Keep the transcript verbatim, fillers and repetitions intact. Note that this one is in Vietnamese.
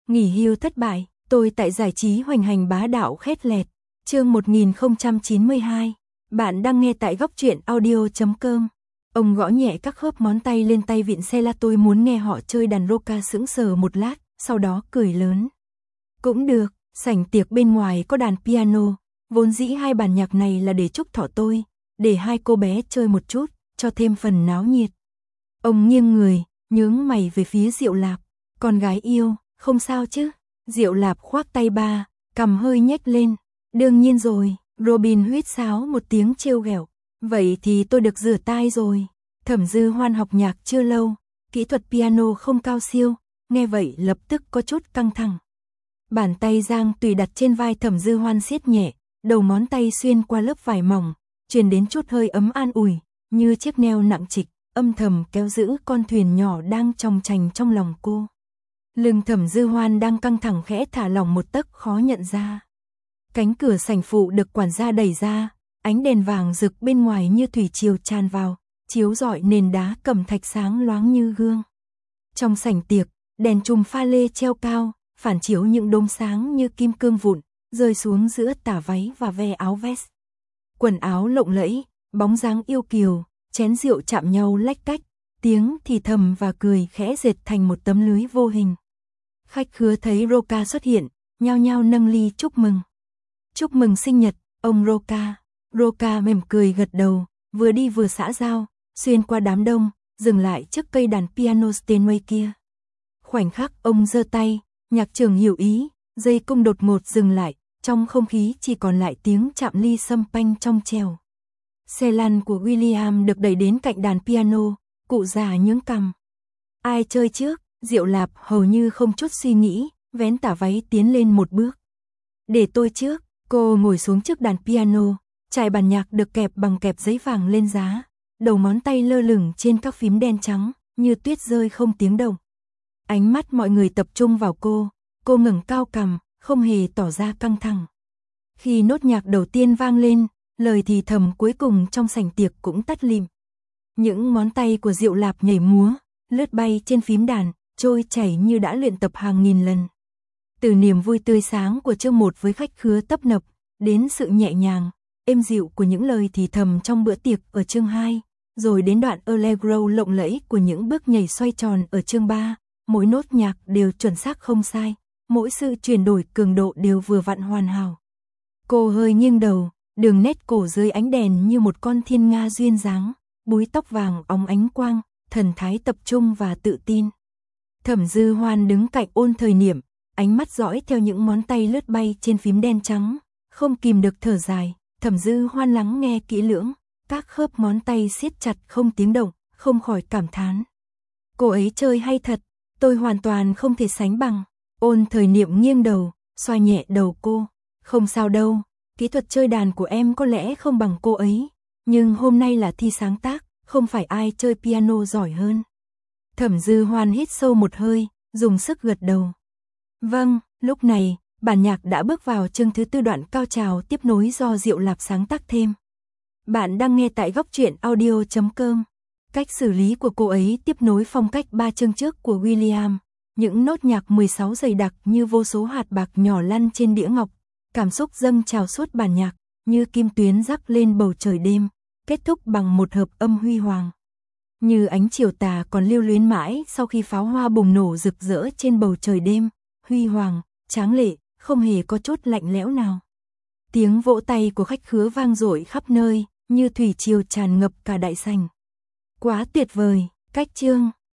Nghỉ hưu thất bại, tôi tại giải trí hoành hành bá đạo khét lẹt. Chương một nghìn không trăm chín mươi hai. Bạn đang nghe tại góc truyện audio chấm com. Ông gõ nhẹ các khớp ngón tay lên tay vịn xe la, tôi muốn nghe họ chơi đàn roca. Sững sờ một lát, sau đó cười lớn. Cũng được, sảnh tiệc bên ngoài có đàn piano, vốn dĩ hai bản nhạc này là để chúc thọ tôi, để hai cô bé chơi một chút, cho thêm phần náo nhiệt. Ông nghiêng người, nhướng mày về phía Diệu Lạp. Con gái yêu, không sao chứ? Diệu Lạp khoác tay ba, cằm hơi nhếch lên. Đương nhiên rồi, Robin huýt sáo một tiếng trêu ghẹo. Vậy thì tôi được rửa tai rồi. Thẩm Dư Hoan học nhạc chưa lâu, kỹ thuật piano không cao siêu, nghe vậy lập tức có chút căng thẳng. Bàn tay Giang Tùy đặt trên vai Thẩm Dư Hoan siết nhẹ, đầu ngón tay xuyên qua lớp vải mỏng, truyền đến chút hơi ấm an ủi, như chiếc neo nặng trịch, âm thầm kéo giữ con thuyền nhỏ đang chòng chành trong lòng cô. Lưng Thẩm Dư Hoan đang căng thẳng khẽ thả lỏng một tấc khó nhận ra. Cánh cửa sảnh phụ được quản gia đẩy ra, ánh đèn vàng rực bên ngoài như thủy triều tràn vào, chiếu rọi nền đá cẩm thạch sáng loáng như gương. Trong sảnh tiệc, đèn chùm pha lê treo cao, phản chiếu những đốm sáng như kim cương vụn, rơi xuống giữa tà váy và ve áo vest. Quần áo lộng lẫy, bóng dáng yêu kiều, chén rượu chạm nhau lách cách, tiếng thì thầm và cười khẽ dệt thành một tấm lưới vô hình. Khách khứa thấy Roca xuất hiện, nhao nhao nâng ly chúc mừng. Chúc mừng sinh nhật, ông Roca. Roca mỉm cười gật đầu, vừa đi vừa xã giao, xuyên qua đám đông, dừng lại trước cây đàn piano Steinway kia. Khoảnh khắc ông giơ tay, nhạc trưởng hiểu ý, dây cung đột ngột dừng lại, trong không khí chỉ còn lại tiếng chạm ly sâm panh trong trèo. Xe lăn của William được đẩy đến cạnh đàn piano, cụ già nhướng cằm. Ai chơi trước? Diệu Lạp hầu như không chút suy nghĩ, vén tả váy tiến lên một bước. Để tôi trước. Cô ngồi xuống trước đàn piano, trải bàn nhạc được kẹp bằng kẹp giấy vàng lên giá, đầu ngón tay lơ lửng trên các phím đen trắng, như tuyết rơi không tiếng động. Ánh mắt mọi người tập trung vào cô, cô ngẩng cao cằm, không hề tỏ ra căng thẳng. Khi nốt nhạc đầu tiên vang lên, lời thì thầm cuối cùng trong sảnh tiệc cũng tắt lịm. Những ngón tay của Diệu Lạp nhảy múa, lướt bay trên phím đàn, trôi chảy như đã luyện tập hàng nghìn lần. Từ niềm vui tươi sáng của chương một với khách khứa tấp nập, đến sự nhẹ nhàng, êm dịu của những lời thì thầm trong bữa tiệc ở chương hai, rồi đến đoạn allegro lộng lẫy của những bước nhảy xoay tròn ở chương ba, mỗi nốt nhạc đều chuẩn xác không sai, mỗi sự chuyển đổi cường độ đều vừa vặn hoàn hảo. Cô hơi nghiêng đầu, đường nét cổ dưới ánh đèn như một con thiên nga duyên dáng, búi tóc vàng óng ánh quang, thần thái tập trung và tự tin. Thẩm Dư Hoan đứng cạnh Ôn Thời Niệm, ánh mắt dõi theo những ngón tay lướt bay trên phím đen trắng, không kìm được thở dài. Thẩm Dư Hoan lắng nghe kỹ lưỡng, các khớp ngón tay siết chặt không tiếng động, không khỏi cảm thán. Cô ấy chơi hay thật, tôi hoàn toàn không thể sánh bằng. Ôn Thời Niệm nghiêng đầu, xoa nhẹ đầu cô. Không sao đâu, kỹ thuật chơi đàn của em có lẽ không bằng cô ấy, nhưng hôm nay là thi sáng tác, không phải ai chơi piano giỏi hơn. Thẩm Dư Hoan hít sâu một hơi, dùng sức gật đầu. Vâng, lúc này, bản nhạc đã bước vào chương thứ tư, đoạn cao trào tiếp nối do Diệu Lạp sáng tác thêm. Bạn đang nghe tại góc truyện audio chấm com. Cách xử lý của cô ấy tiếp nối phong cách ba chương trước của William. Những nốt nhạc mười sáu dày đặc như vô số hạt bạc nhỏ lăn trên đĩa ngọc. Cảm xúc dâng trào suốt bản nhạc, như kim tuyến rắc lên bầu trời đêm, kết thúc bằng một hợp âm huy hoàng. Như ánh chiều tà còn lưu luyến mãi sau khi pháo hoa bùng nổ rực rỡ trên bầu trời đêm. Huy hoàng, tráng lệ, không hề có chút lạnh lẽo nào. Tiếng vỗ tay của khách khứa vang dội khắp nơi, như thủy triều tràn ngập cả đại sảnh. Quá tuyệt vời, cách chương.